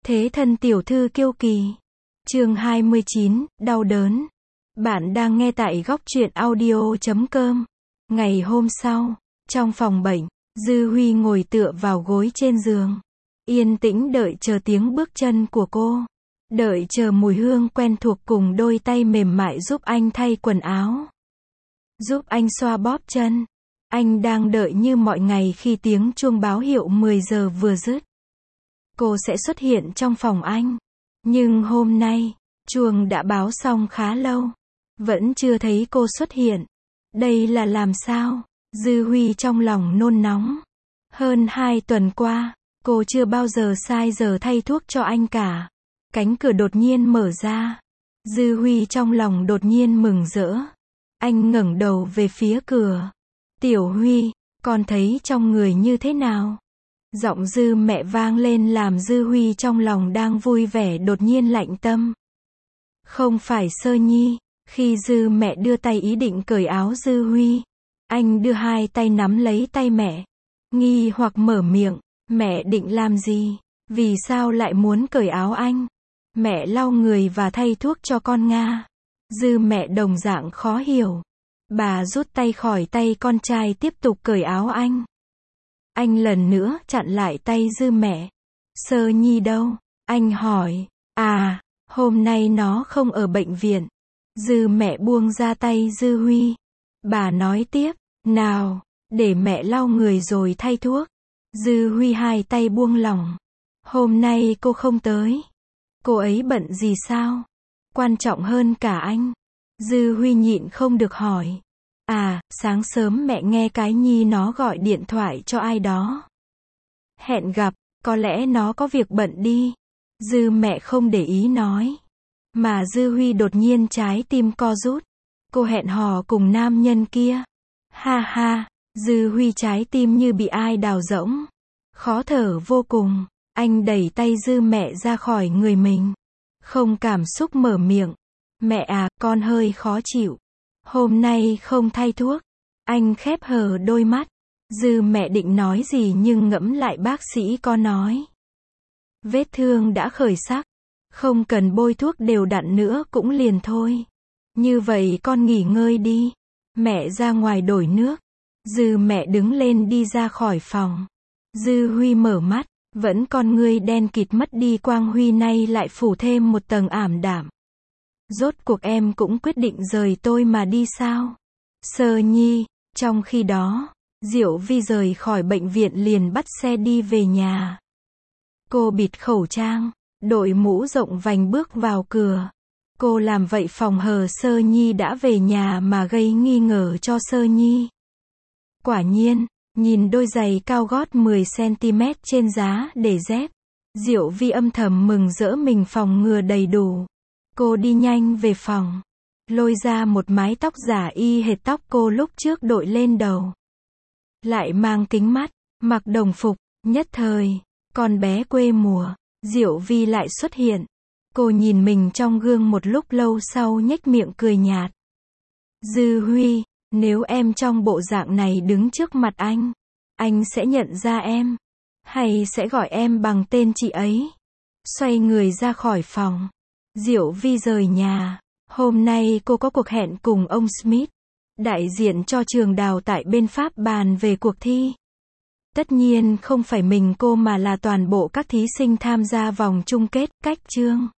Thế thân tiểu thư kiêu kỳ. Chương 29, đau đớn. Bạn đang nghe tại góc truyện audio.com. Ngày hôm sau, trong phòng bệnh, Dư Huy ngồi tựa vào gối trên giường. Yên tĩnh đợi chờ tiếng bước chân của cô. Đợi chờ mùi hương quen thuộc cùng đôi tay mềm mại giúp anh thay quần áo. Giúp anh xoa bóp chân. Anh đang đợi như mọi ngày khi tiếng chuông báo hiệu 10 giờ vừa dứt. Cô sẽ xuất hiện trong phòng anh. Nhưng hôm nay, chuông đã báo xong khá lâu. Vẫn chưa thấy cô xuất hiện. Đây là làm sao? Dư Huy trong lòng nôn nóng. Hơn 2 tuần qua, cô chưa bao giờ sai giờ thay thuốc cho anh cả. Cánh cửa đột nhiên mở ra. Dư Huy trong lòng đột nhiên mừng rỡ. Anh ngẩng đầu về phía cửa. Tiểu Huy, con thấy trong người như thế nào? Giọng Dư mẹ vang lên làm Dư Huy trong lòng đang vui vẻ đột nhiên lạnh tâm. Không phải Sơ Nhi. Khi Dư mẹ đưa tay ý định cởi áo Dư Huy, anh đưa hai tay nắm lấy tay mẹ. Nghi hoặc mở miệng, mẹ định làm gì? Vì sao lại muốn cởi áo anh? Mẹ lau người và thay thuốc cho con Nga. Dư mẹ đồng dạng khó hiểu. Bà rút tay khỏi tay con trai tiếp tục cởi áo anh. Anh lần nữa chặn lại tay Dư mẹ. Sơ Nhi đâu? Anh hỏi. À, hôm nay nó không ở bệnh viện. Dư mẹ buông ra tay Dư Huy. Bà nói tiếp, nào, để mẹ lau người rồi thay thuốc. Dư Huy hai tay buông lỏng. Hôm nay cô không tới. Cô ấy bận gì sao? Quan trọng hơn cả anh. Dư Huy nhịn không được hỏi. À, sáng sớm mẹ nghe cái Nhi nó gọi điện thoại cho ai đó. Hẹn gặp, có lẽ nó có việc bận đi. Dư mẹ không để ý nói. Mà Dư Huy đột nhiên trái tim co rút. Cô hẹn hò cùng nam nhân kia. Ha ha, Dư Huy trái tim như bị ai đào rỗng. Khó thở vô cùng. Anh đẩy tay Dư mẹ ra khỏi người mình. Không cảm xúc mở miệng. Mẹ à, con hơi khó chịu. Hôm nay không thay thuốc. Anh khép hờ đôi mắt. Dư mẹ định nói gì nhưng ngẫm lại bác sĩ có nói. Vết thương đã khởi sắc. Không cần bôi thuốc đều đặn nữa cũng liền thôi. Như vậy con nghỉ ngơi đi. Mẹ ra ngoài đổi nước. Dư mẹ đứng lên đi ra khỏi phòng. Dư Huy mở mắt. Vẫn con ngươi đen kịt mất đi quang huy nay lại phủ thêm một tầng ảm đạm. Rốt cuộc em cũng quyết định rời tôi mà đi sao? Sơ Nhi. Trong khi đó, Diệu Vi rời khỏi bệnh viện liền bắt xe đi về nhà. Cô bịt khẩu trang, đội mũ rộng vành bước vào cửa. Cô làm vậy phòng hờ Sơ Nhi đã về nhà mà gây nghi ngờ cho Sơ Nhi. Quả nhiên, nhìn đôi giày cao gót 10cm trên giá để dép, Diệu Vi âm thầm mừng rỡ mình phòng ngừa đầy đủ. Cô đi nhanh về phòng, lôi ra một mái tóc giả y hệt tóc cô lúc trước đội lên đầu. Lại mang kính mắt, mặc đồng phục, nhất thời, con bé quê mùa, Diệu Vi lại xuất hiện. Cô nhìn mình trong gương một lúc lâu sau nhếch miệng cười nhạt. Dư Huy, nếu em trong bộ dạng này đứng trước mặt anh sẽ nhận ra em, hay sẽ gọi em bằng tên chị ấy. Xoay người ra khỏi phòng. Diệu Vi rời nhà. Hôm nay cô có cuộc hẹn cùng ông Smith, đại diện cho trường đào tại bên Pháp bàn về cuộc thi. Tất nhiên không phải mình cô mà là toàn bộ các thí sinh tham gia vòng chung kết, cách chương.